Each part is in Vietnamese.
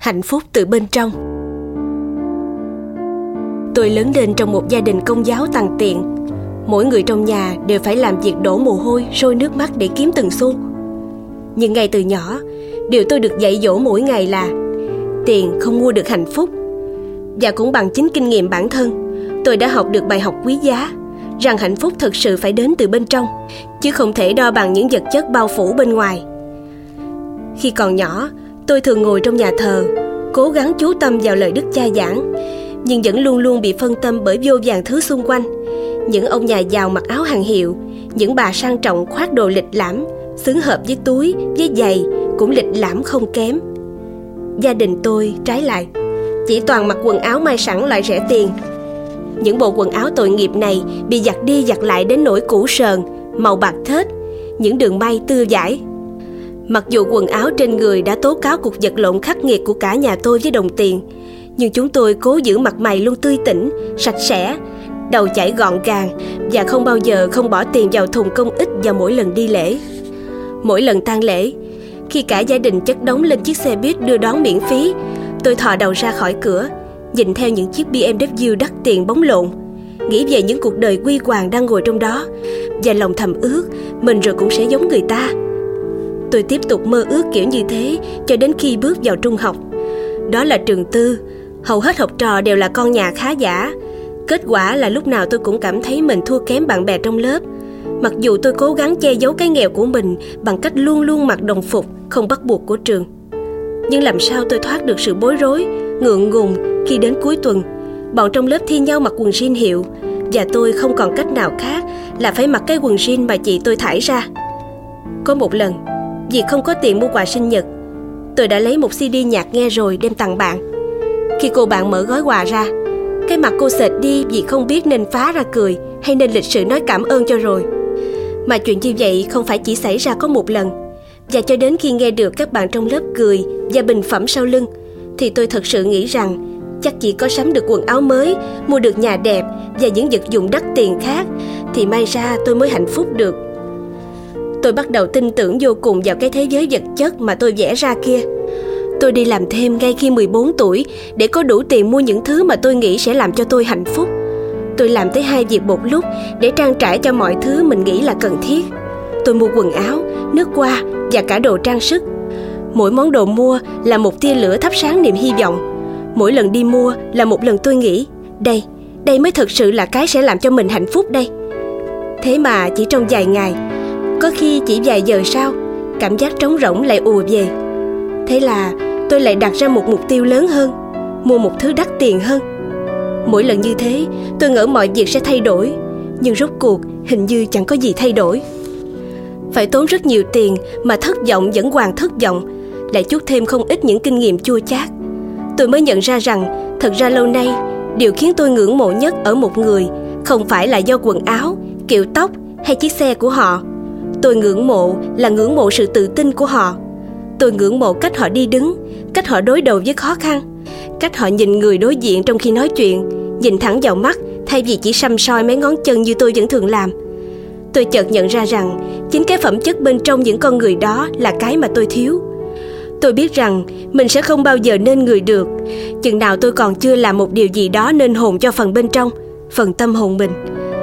hạnh phúc từ bên trong. Tôi lớn lên trong một gia đình công giáo tằn tiện. Mỗi người trong nhà đều phải làm việc đổ mồ hôi, sôi nước mắt để kiếm từng xu. Nhưng ngay từ nhỏ, điều tôi được dạy dỗ mỗi ngày là tiền không mua được hạnh phúc. Và cũng bằng chính kinh nghiệm bản thân, tôi đã học được bài học quý giá rằng hạnh phúc thực sự phải đến từ bên trong, chứ không thể đo bằng những vật chất bao phủ bên ngoài. Khi còn nhỏ, tôi thường ngồi trong nhà thờ, cố gắng chú tâm vào lời Đức Cha giảng, nhưng vẫn luôn luôn bị phân tâm bởi vô vàn thứ xung quanh. Những ông nhà giàu mặc áo hàng hiệu, những bà sang trọng khoác đồ lịch lãm, xứng hợp với túi, với giày, cũng lịch lãm không kém. Gia đình tôi trái lại, chỉ toàn mặc quần áo may sẵn loại rẻ tiền. Những bộ quần áo tội nghiệp này bị giặt đi giặt lại đến nỗi cũ sờn, màu bạc thết, những đường may tưa dãi. Mặc dù quần áo trên người đã tố cáo cuộc vật lộn khắc nghiệt của cả nhà tôi với đồng tiền, nhưng chúng tôi cố giữ mặt mày luôn tươi tỉnh, sạch sẽ, đầu chải gọn gàng và không bao giờ không bỏ tiền vào thùng công ích vào mỗi lần đi lễ. Mỗi lần tang lễ, khi cả gia đình chất đống lên chiếc xe buýt đưa đón miễn phí, tôi thò đầu ra khỏi cửa, nhìn theo những chiếc BMW đắt tiền bóng lộn, nghĩ về những cuộc đời quy hoàng đang ngồi trong đó, và lòng thầm ước mình rồi cũng sẽ giống người ta. Tôi tiếp tục mơ ước kiểu như thế cho đến khi bước vào trung học. Đó là trường tư, hầu hết học trò đều là con nhà khá giả. Kết quả là lúc nào tôi cũng cảm thấy mình thua kém bạn bè trong lớp. Mặc dù tôi cố gắng che giấu cái nghèo của mình bằng cách luôn luôn mặc đồng phục không bắt buộc của trường. Nhưng làm sao tôi thoát được sự bối rối, ngượng ngùng khi đến cuối tuần, bọn trong lớp thi nhau mặc quần jean hiệu, và tôi không còn cách nào khác là phải mặc cái quần jean mà chị tôi thải ra. Có một lần, vì không có tiền mua quà sinh nhật, tôi đã lấy một CD nhạc nghe rồi đem tặng bạn. Khi cô bạn mở gói quà ra, cái mặt cô sệt đi vì không biết nên phá ra cười hay nên lịch sự nói cảm ơn cho rồi. Mà chuyện như vậy không phải chỉ xảy ra có một lần. Và cho đến khi nghe được các bạn trong lớp cười và bình phẩm sau lưng, thì tôi thật sự nghĩ rằng chắc chỉ có sắm được quần áo mới, mua được nhà đẹp và những vật dụng đắt tiền khác thì may ra tôi mới hạnh phúc được. Tôi bắt đầu tin tưởng vô cùng vào cái thế giới vật chất mà tôi vẽ ra kia. Tôi đi làm thêm ngay khi 14 tuổi để có đủ tiền mua những thứ mà tôi nghĩ sẽ làm cho tôi hạnh phúc. Tôi làm tới 2 việc một lúc để trang trải cho mọi thứ mình nghĩ là cần thiết. Tôi mua quần áo, nước hoa và cả đồ trang sức. Mỗi món đồ mua là một tia lửa thắp sáng niềm hy vọng. Mỗi lần đi mua là một lần tôi nghĩ, đây mới thực sự là cái sẽ làm cho mình hạnh phúc đây. Thế mà chỉ trong vài ngày, có khi chỉ vài giờ sau, cảm giác trống rỗng lại ùa về. Thế là tôi lại đặt ra một mục tiêu lớn hơn, mua một thứ đắt tiền hơn. Mỗi lần như thế, tôi ngỡ mọi việc sẽ thay đổi, nhưng rốt cuộc hình như chẳng có gì thay đổi. Phải tốn rất nhiều tiền mà thất vọng vẫn hoàn thất vọng, lại chuốc thêm không ít những kinh nghiệm chua chát. Tôi mới nhận ra rằng, thật ra lâu nay, điều khiến tôi ngưỡng mộ nhất ở một người không phải là do quần áo, kiểu tóc hay chiếc xe của họ. Tôi ngưỡng mộ sự tự tin của họ. Tôi ngưỡng mộ cách họ đi đứng, cách họ đối đầu với khó khăn, cách họ nhìn người đối diện trong khi nói chuyện, nhìn thẳng vào mắt thay vì chỉ săm soi mấy ngón chân như tôi vẫn thường làm. Tôi chợt nhận ra rằng chính cái phẩm chất bên trong những con người đó là cái mà tôi thiếu. Tôi biết rằng mình sẽ không bao giờ nên người được chừng nào tôi còn chưa làm một điều gì đó nên hồn cho phần bên trong, phần tâm hồn mình.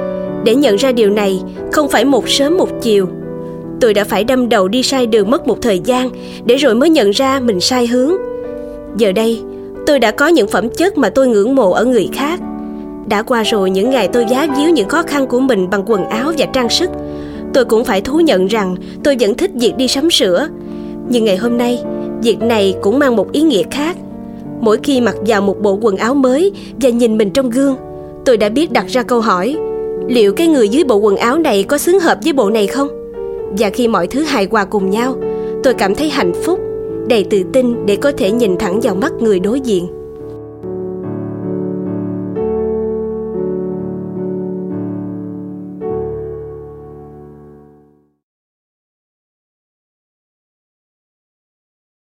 Để nhận ra điều này không phải một sớm một chiều. Tôi đã phải đâm đầu đi sai đường mất một thời gian để rồi mới nhận ra mình sai hướng. Giờ đây, tôi đã có những phẩm chất mà tôi ngưỡng mộ ở người khác. Đã qua rồi những ngày tôi giá víu những khó khăn của mình bằng quần áo và trang sức. Tôi cũng phải thú nhận rằng tôi vẫn thích việc đi sắm sửa. Nhưng ngày hôm nay, việc này cũng mang một ý nghĩa khác. Mỗi khi mặc vào một bộ quần áo mới và nhìn mình trong gương, tôi đã biết đặt ra câu hỏi, liệu cái người dưới bộ quần áo này có xứng hợp với bộ này không? Và khi mọi thứ hài hòa cùng nhau, tôi cảm thấy hạnh phúc, đầy tự tin để có thể nhìn thẳng vào mắt người đối diện.